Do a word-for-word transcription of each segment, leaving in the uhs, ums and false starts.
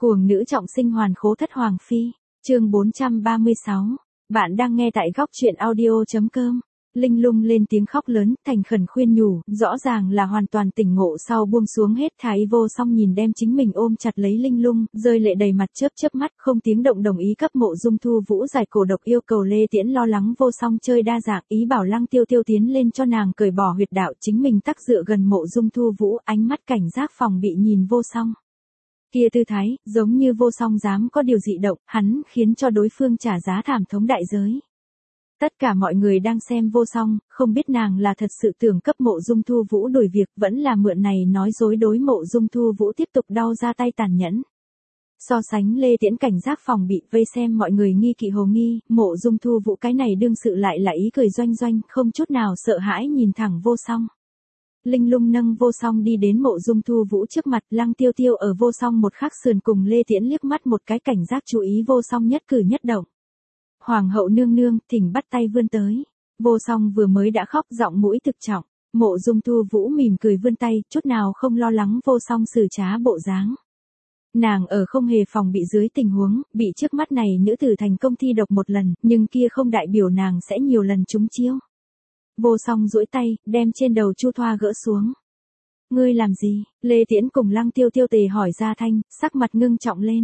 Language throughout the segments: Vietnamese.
Cuồng nữ trọng sinh hoàn khố thất hoàng phi, chương bốn trăm ba mươi sáu. Bạn đang nghe tại góc truyện audio.com. Linh Lung lên tiếng khóc lớn, thành khẩn khuyên nhủ, rõ ràng là hoàn toàn tỉnh ngộ sau buông xuống hết thái vô song nhìn đem chính mình ôm chặt lấy Linh Lung, rơi lệ đầy mặt chớp chớp mắt, không tiếng động đồng ý cấp Mộ Dung Thu Vũ giải cổ độc yêu cầu Lê Tiễn lo lắng vô song chơi đa dạng, ý bảo Lăng Tiêu Tiêu tiến lên cho nàng cởi bỏ huyệt đạo, chính mình tắc dựa gần Mộ Dung Thu Vũ, ánh mắt cảnh giác phòng bị nhìn vô song. Kia tư thái, giống như vô song dám có điều dị động, hắn khiến cho đối phương trả giá thảm thống đại giới. Tất cả mọi người đang xem vô song, không biết nàng là thật sự tưởng cấp Mộ Dung Thu Vũ đổi việc, vẫn là mượn này nói dối đối Mộ Dung Thu Vũ tiếp tục đau ra tay tàn nhẫn. So sánh Lê Tiễn cảnh giác phòng bị vây xem mọi người nghi kỵ hồ nghi, Mộ Dung Thu Vũ cái này đương sự lại là ý cười doanh doanh, không chút nào sợ hãi nhìn thẳng vô song. Linh Lung nâng vô song đi đến Mộ Dung Thu Vũ trước mặt, Lăng Tiêu Tiêu ở vô song một khắc sườn cùng Lê Tiễn liếc mắt một cái cảnh giác chú ý vô song nhất cử nhất động. Hoàng hậu nương nương, thỉnh bắt tay vươn tới. Vô song vừa mới đã khóc giọng mũi thực trọng, Mộ Dung Thu Vũ mỉm cười vươn tay, chút nào không lo lắng vô song xử trá bộ dáng. Nàng ở không hề phòng bị dưới tình huống, bị trước mắt này nữ tử thành công thi độc một lần, nhưng kia không đại biểu nàng sẽ nhiều lần trúng chiêu. Vô song duỗi tay, đem trên đầu chu thoa gỡ xuống. Ngươi làm gì? Lê Tiễn cùng Lăng Tiêu Tiêu tề hỏi ra thanh, sắc mặt ngưng trọng lên.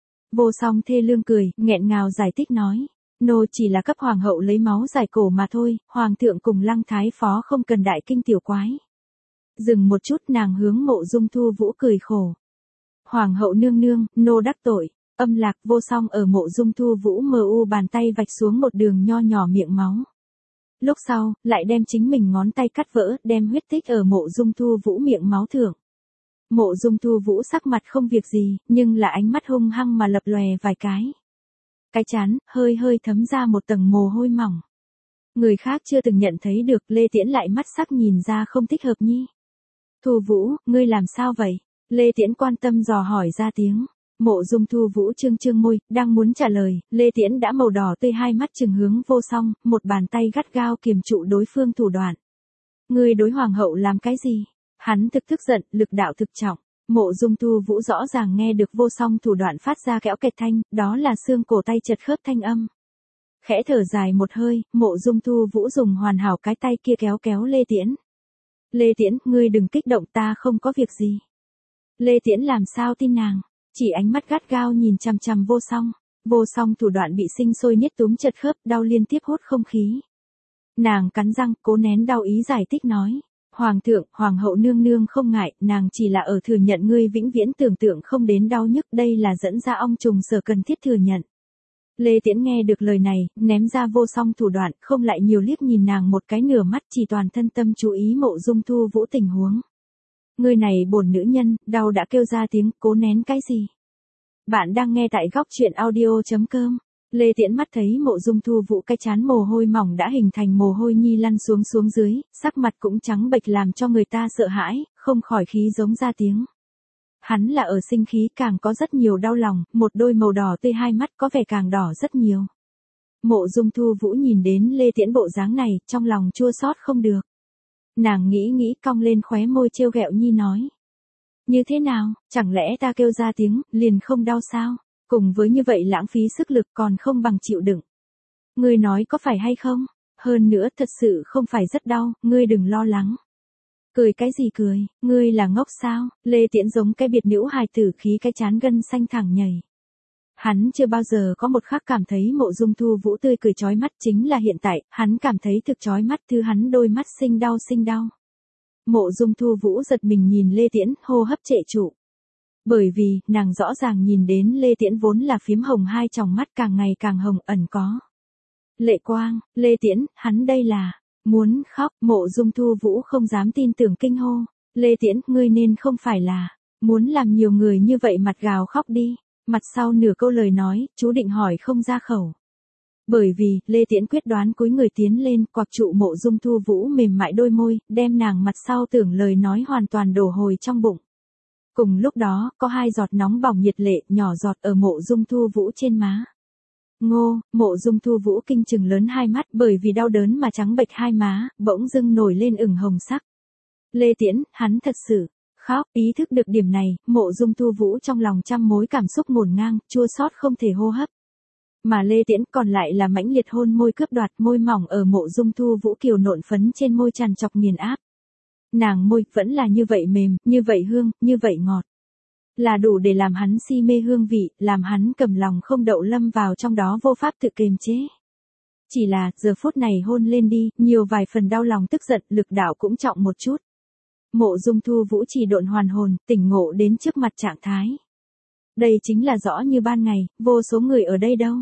Vô song thê lương cười, nghẹn ngào giải thích nói. Nô chỉ là cấp hoàng hậu lấy máu giải cổ mà thôi, hoàng thượng cùng Lăng thái phó không cần đại kinh tiểu quái. Dừng một chút nàng hướng Mộ Dung Thu Vũ cười khổ. Hoàng hậu nương nương, nô đắc tội, âm lạc vô song ở Mộ Dung Thu Vũ mờ u bàn tay vạch xuống một đường nho nhỏ miệng máu. Lúc sau, lại đem chính mình ngón tay cắt vỡ, đem huyết tích ở Mộ Dung Thu Vũ miệng máu thưởng. Mộ Dung Thu Vũ sắc mặt không việc gì, nhưng là ánh mắt hung hăng mà lập lòe vài cái. Cái chán, hơi hơi thấm ra một tầng mồ hôi mỏng. Người khác chưa từng nhận thấy được, Lê Tiễn lại mắt sắc nhìn ra không thích hợp nhi. Thu Vũ, ngươi làm sao vậy? Lê Tiễn quan tâm dò hỏi ra tiếng. Mộ Dung Thu Vũ trương trương môi, đang muốn trả lời, Lê Tiễn đã màu đỏ tươi hai mắt trừng hướng vô song, một bàn tay gắt gao kiềm trụ đối phương thủ đoạn. Ngươi đối hoàng hậu làm cái gì? Hắn thực tức giận, lực đạo thực trọng. Mộ Dung Thu Vũ rõ ràng nghe được vô song thủ đoạn phát ra kẽo kẹt thanh, đó là xương cổ tay chật khớp thanh âm. Khẽ thở dài một hơi, Mộ Dung Thu Vũ dùng hoàn hảo cái tay kia kéo kéo Lê Tiễn. Lê Tiễn, ngươi đừng kích động, ta không có việc gì. Lê Tiễn làm sao tin nàng? Chỉ ánh mắt gắt gao nhìn chằm chằm vô song. Vô song thủ đoạn bị sinh sôi niết túm chật khớp, đau liên tiếp hút không khí. Nàng cắn răng, cố nén đau ý giải thích nói. Hoàng thượng, hoàng hậu nương nương không ngại, nàng chỉ là ở thừa nhận ngươi vĩnh viễn tưởng tượng không đến đau nhức, đây là dẫn ra ong trùng sở cần thiết thừa nhận. Lê Tiễn nghe được lời này, ném ra vô song thủ đoạn, không lại nhiều liếc nhìn nàng một cái nửa mắt, chỉ toàn thân tâm chú ý Mộ Dung Thu Vũ tình huống. Ngươi này bổn nữ nhân, đau đã kêu ra tiếng, cố nén cái gì? Bạn đang nghe tại góc truyện audio.com. Lê Tiễn mắt thấy Mộ Dung Thu Vũ cái chán mồ hôi mỏng đã hình thành mồ hôi nhi lăn xuống xuống dưới, sắc mặt cũng trắng bệch làm cho người ta sợ hãi, không khỏi khí giống ra tiếng. Hắn là ở sinh khí, càng có rất nhiều đau lòng, một đôi màu đỏ tươi hai mắt có vẻ càng đỏ rất nhiều. Mộ Dung Thu Vũ nhìn đến Lê Tiễn bộ dáng này, trong lòng chua xót không được. Nàng nghĩ nghĩ cong lên khóe môi trêu ghẹo nhi nói. Như thế nào, chẳng lẽ ta kêu ra tiếng, liền không đau sao? Cùng với như vậy lãng phí sức lực còn không bằng chịu đựng. Ngươi nói có phải hay không? Hơn nữa thật sự không phải rất đau, ngươi đừng lo lắng. Cười cái gì cười, ngươi là ngốc sao? Lê Tiễn giống cái biệt nữ hài tử khí cái chán gân xanh thẳng nhảy. Hắn chưa bao giờ có một khắc cảm thấy Mộ Dung Thu Vũ tươi cười chói mắt, chính là hiện tại, hắn cảm thấy thực chói mắt, thứ hắn đôi mắt sinh đau sinh đau. Mộ Dung Thu Vũ giật mình nhìn Lê Tiễn, hô hấp trệ trụ. Bởi vì, nàng rõ ràng nhìn đến Lê Tiễn vốn là phiếm hồng hai tròng mắt càng ngày càng hồng, ẩn có lệ quang. Lê Tiễn, hắn đây là muốn khóc. Mộ Dung Thu Vũ không dám tin tưởng kinh hô. Lê Tiễn, ngươi nên không phải là muốn làm nhiều người như vậy mặt gào khóc đi. Mặt sau nửa câu lời nói, chú định hỏi không ra khẩu. Bởi vì, Lê Tiễn quyết đoán cúi người tiến lên, quặc trụ Mộ Dung Thu Vũ mềm mại đôi môi, đem nàng mặt sau tưởng lời nói hoàn toàn đổ hồi trong bụng. Cùng lúc đó, có hai giọt nóng bỏng nhiệt lệ, nhỏ giọt ở Mộ Dung Thu Vũ trên má. Ngô, Mộ Dung Thu Vũ kinh trừng lớn hai mắt, bởi vì đau đớn mà trắng bệch hai má, bỗng dưng nổi lên ửng hồng sắc. Lê Tiễn, hắn thật sự Khóc, ý thức được điểm này, Mộ Dung Thu Vũ trong lòng trăm mối cảm xúc ngổn ngang, chua xót không thể hô hấp. Mà Lê Tiễn còn lại là mãnh liệt hôn môi cướp đoạt, môi mỏng ở Mộ Dung Thu Vũ kiều nộn phấn trên môi tràn chọc nghiền áp. Nàng môi vẫn là như vậy mềm, như vậy hương, như vậy ngọt. Là đủ để làm hắn si mê hương vị, làm hắn cầm lòng không đậu lâm vào trong đó vô pháp tự kiềm chế. Chỉ là, giờ phút này hôn lên đi, nhiều vài phần đau lòng tức giận, lực đạo cũng trọng một chút. Mộ Dung Thu Vũ chỉ độn hoàn hồn, tỉnh ngộ đến trước mặt trạng thái. Đây chính là rõ như ban ngày, vô số người ở đây đâu.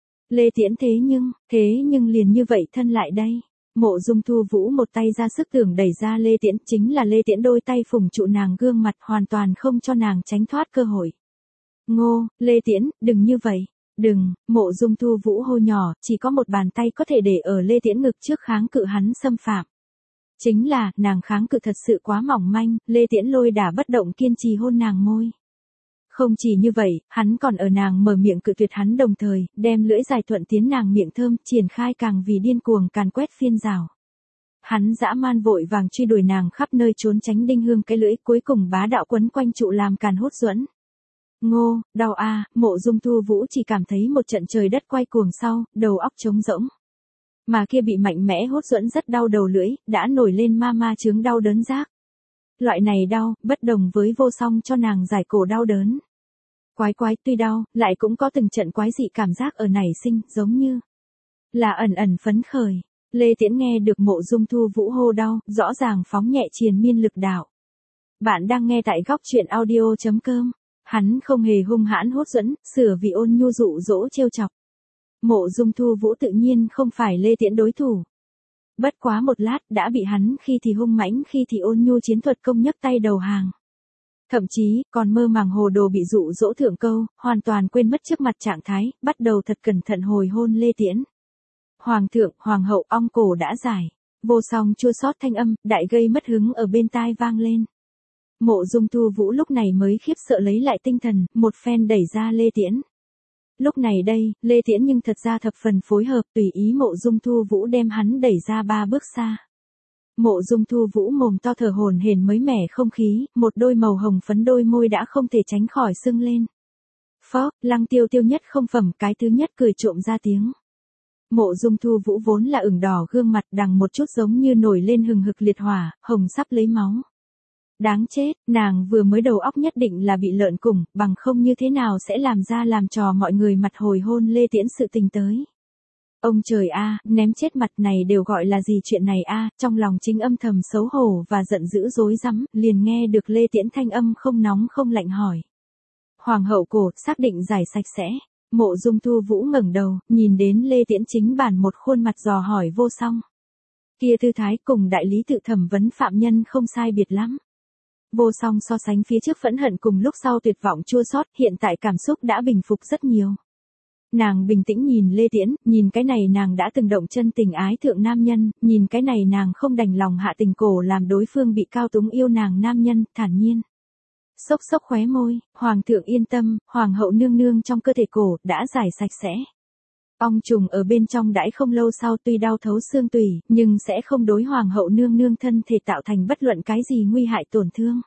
Lê Tiễn thế nhưng, thế nhưng liền như vậy thân lại đây. Mộ Dung Thu Vũ một tay ra sức tưởng đẩy ra Lê Tiễn, chính là Lê Tiễn đôi tay phủng trụ nàng gương mặt hoàn toàn không cho nàng tránh thoát cơ hội. Ngô, Lê Tiễn, đừng như vậy, đừng, Mộ Dung Thu Vũ hô nhỏ, chỉ có một bàn tay có thể để ở Lê Tiễn ngực trước kháng cự hắn xâm phạm. Chính là, nàng kháng cự thật sự quá mỏng manh, Lê Tiễn lôi đả bất động kiên trì hôn nàng môi. Không chỉ như vậy, hắn còn ở nàng mở miệng cự tuyệt hắn đồng thời, đem lưỡi dài thuận tiến nàng miệng thơm, triển khai càng vì điên cuồng càn quét phiên rào. Hắn dã man vội vàng truy đuổi nàng khắp nơi trốn tránh đinh hương cái lưỡi, cuối cùng bá đạo quấn quanh trụ làm càn hốt duẫn. Ngô, đau a, Mộ Dung Thu Vũ chỉ cảm thấy một trận trời đất quay cuồng sau, đầu óc trống rỗng. Mà kia bị mạnh mẽ hốt duẫn rất đau đầu lưỡi, đã nổi lên ma ma chướng đau đớn rác. Loại này đau, bất đồng với vô song cho nàng giải cổ đau đớn. Quái quái, tuy đau, lại cũng có từng trận quái dị cảm giác ở nảy sinh, giống như là ẩn ẩn phấn khởi. Lê Tiễn nghe được Mộ Dung Thu Vũ hô đau, rõ ràng phóng nhẹ triền miên lực đạo. Bạn đang nghe tại góc truyện audio chấm com. Hắn không hề hung hãn hốt duẫn, sửa vì ôn nhu dụ dỗ trêu chọc. Mộ Dung Thu Vũ tự nhiên không phải Lê Tiễn đối thủ. Bất quá một lát đã bị hắn khi thì hung mãnh khi thì ôn nhu chiến thuật công nhấc tay đầu hàng. Thậm chí, còn mơ màng hồ đồ bị dụ dỗ thượng câu, hoàn toàn quên mất trước mặt trạng thái, bắt đầu thật cẩn thận hồi hôn Lê Tiễn. Hoàng thượng, hoàng hậu, ong cổ đã giải. Vô song chua xót thanh âm, đại gây mất hứng ở bên tai vang lên. Mộ Dung Thu Vũ lúc này mới khiếp sợ lấy lại tinh thần, một phen đẩy ra Lê Tiễn. Lúc này đây, Lê Tiễn nhưng thật ra thập phần phối hợp tùy ý Mộ Dung Thu Vũ đem hắn đẩy ra ba bước xa. Mộ Dung Thu Vũ mồm to thở hổn hển mới mẻ không khí, một đôi màu hồng phấn đôi môi đã không thể tránh khỏi sưng lên. Phó, Lăng Tiêu Tiêu nhất không phẩm cái thứ nhất cười trộm ra tiếng. Mộ Dung Thu Vũ vốn là ửng đỏ gương mặt đằng một chút giống như nổi lên hừng hực liệt hỏa, hồng sắp lấy máu. Đáng chết, nàng vừa mới đầu óc nhất định là bị lợn củng, bằng không như thế nào sẽ làm ra làm trò mọi người mặt hồi hôn Lê Tiễn sự tình tới. Ông trời a, ném chết mặt này đều gọi là gì chuyện này a, trong lòng chính âm thầm xấu hổ và giận dữ rối rắm, liền nghe được Lê Tiễn thanh âm không nóng không lạnh hỏi. Hoàng hậu cổ, xác định giải sạch sẽ. Mộ Dung Thu Vũ ngẩng đầu, nhìn đến Lê Tiễn chính bản một khuôn mặt dò hỏi vô song. Kia tư thái cùng đại lý tự thẩm vấn phạm nhân không sai biệt lắm. Vô song so sánh phía trước phẫn hận cùng lúc sau tuyệt vọng chua xót, hiện tại cảm xúc đã bình phục rất nhiều. Nàng bình tĩnh nhìn Lê Tiễn, nhìn cái này nàng đã từng động chân tình ái thượng nam nhân, nhìn cái này nàng không đành lòng hạ tình cổ làm đối phương bị cao túng yêu nàng nam nhân, thản nhiên. Xốc xốc khóe môi, hoàng thượng yên tâm, hoàng hậu nương nương trong cơ thể cổ đã giải sạch sẽ. Ong trùng ở bên trong đãi không lâu sau tuy đau thấu xương tủy, nhưng sẽ không đối hoàng hậu nương nương thân thể tạo thành bất luận cái gì nguy hại tổn thương.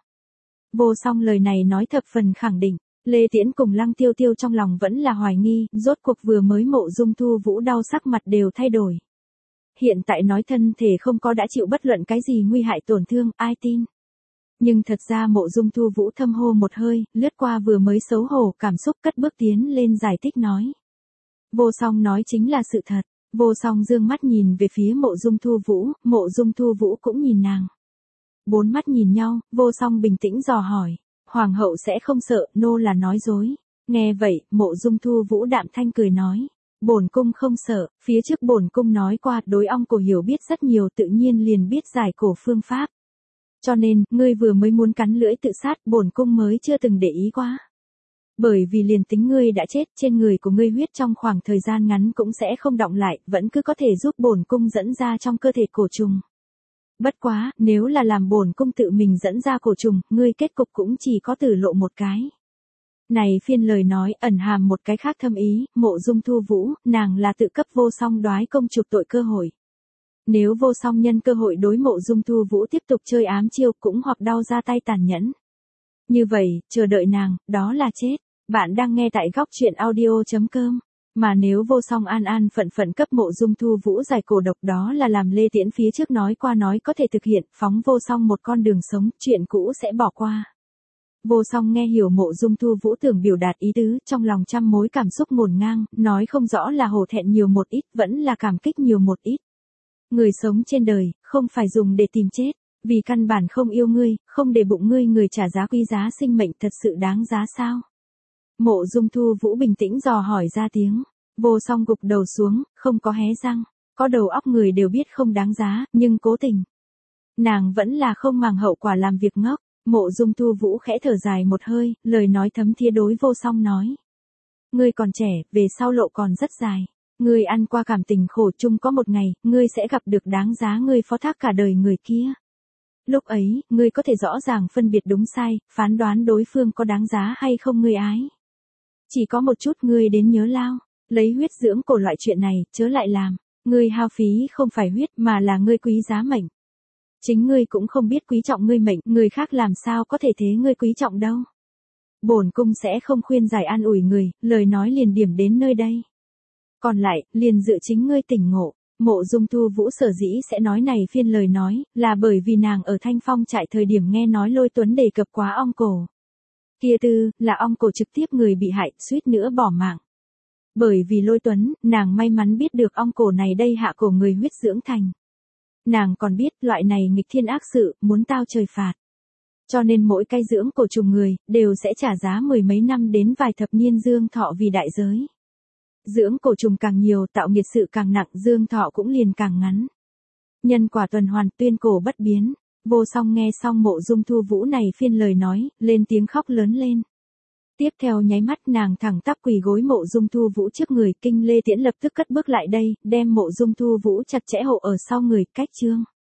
Vô song lời này nói thập phần khẳng định, Lê Tiễn cùng Lăng Tiêu Tiêu trong lòng vẫn là hoài nghi, rốt cuộc vừa mới Mộ Dung Thu Vũ đau sắc mặt đều thay đổi. Hiện tại nói thân thể không có đã chịu bất luận cái gì nguy hại tổn thương, ai tin. Nhưng thật ra Mộ Dung Thu Vũ thâm hô một hơi, lướt qua vừa mới xấu hổ cảm xúc cất bước tiến lên giải thích nói. Vô song nói chính là sự thật, vô song dương mắt nhìn về phía Mộ Dung Thu Vũ, Mộ Dung Thu Vũ cũng nhìn nàng. Bốn mắt nhìn nhau, vô song bình tĩnh dò hỏi, hoàng hậu sẽ không sợ, nô là nói dối. Nghe vậy, Mộ Dung Thu Vũ đạm thanh cười nói, bổn cung không sợ, phía trước bổn cung nói qua đối ong cổ hiểu biết rất nhiều tự nhiên liền biết giải cổ phương pháp. Cho nên, ngươi vừa mới muốn cắn lưỡi tự sát, bổn cung mới chưa từng để ý quá. Bởi vì liền tính ngươi đã chết, trên người của ngươi huyết trong khoảng thời gian ngắn cũng sẽ không đọng lại, vẫn cứ có thể giúp bổn cung dẫn ra trong cơ thể cổ trùng. Bất quá, nếu là làm bổn cung tự mình dẫn ra cổ trùng, ngươi kết cục cũng chỉ có tử lộ một cái. Này phiên lời nói ẩn hàm một cái khác thâm ý, Mộ Dung Thu Vũ, nàng là tự cấp vô song đoái công chuộc tội cơ hội. Nếu vô song nhân cơ hội đối Mộ Dung Thu Vũ tiếp tục chơi ám chiêu cũng hoặc đau ra tay tàn nhẫn. Như vậy, chờ đợi nàng, đó là chết. Bạn đang nghe tại góc chuyện audio chấm com. Mà nếu vô song an an phận phận cấp Mộ Dung Thu Vũ giải cổ độc, đó là làm Lê Tiễn phía trước nói qua nói có thể thực hiện, phóng vô song một con đường sống, chuyện cũ sẽ bỏ qua. Vô song nghe hiểu Mộ Dung Thu Vũ tưởng biểu đạt ý tứ, trong lòng trăm mối cảm xúc ngổn ngang, nói không rõ là hổ thẹn nhiều một ít, vẫn là cảm kích nhiều một ít. Người sống trên đời, không phải dùng để tìm chết, vì căn bản không yêu ngươi, không để bụng ngươi, người trả giá quý giá sinh mệnh thật sự đáng giá sao? Mộ Dung Thu Vũ bình tĩnh dò hỏi ra tiếng. Vô song gục đầu xuống, không có hé răng, có đầu óc người đều biết không đáng giá, nhưng cố tình. Nàng vẫn là không màng hậu quả làm việc ngốc. Mộ Dung Thu Vũ khẽ thở dài một hơi, lời nói thấm thía đối vô song nói. Ngươi còn trẻ, về sau lộ còn rất dài. Ngươi ăn qua cảm tình khổ chung, có một ngày, ngươi sẽ gặp được đáng giá ngươi phó thác cả đời người kia. Lúc ấy, ngươi có thể rõ ràng phân biệt đúng sai, phán đoán đối phương có đáng giá hay không ngươi ái. Chỉ có một chút ngươi đến nhớ lao, lấy huyết dưỡng cổ loại chuyện này, chớ lại làm. Ngươi hao phí không phải huyết mà là ngươi quý giá mệnh. Chính ngươi cũng không biết quý trọng ngươi mệnh, người khác làm sao có thể thế ngươi quý trọng đâu. Bổn cung sẽ không khuyên giải an ủi người, lời nói liền điểm đến nơi đây. Còn lại, liền dựa chính ngươi tỉnh ngộ. Mộ Dung Thu Vũ sở dĩ sẽ nói này phiên lời nói, là bởi vì nàng ở Thanh Phong trại thời điểm nghe nói Lôi Tuấn đề cập quá ong cổ. Kia tư, là ong cổ trực tiếp người bị hại, suýt nữa bỏ mạng. Bởi vì Lôi Tuấn, nàng may mắn biết được ong cổ này đây hạ cổ người huyết dưỡng thành. Nàng còn biết loại này nghịch thiên ác sự, muốn tao trời phạt. Cho nên mỗi cái dưỡng cổ trùng người, đều sẽ trả giá mười mấy năm đến vài thập niên dương thọ vì đại giới. Dưỡng cổ trùng càng nhiều, tạo nghiệt sự càng nặng, dương thọ cũng liền càng ngắn. Nhân quả tuần hoàn, tuyên cổ bất biến. Vô song nghe xong Mộ Dung Thu Vũ này phiên lời nói, lên tiếng khóc lớn lên. Tiếp theo nháy mắt nàng thẳng tắp quỳ gối Mộ Dung Thu Vũ trước người, Kinh Lê Tiễn lập tức cất bước lại đây, đem Mộ Dung Thu Vũ chặt chẽ hộ ở sau người, cách chương.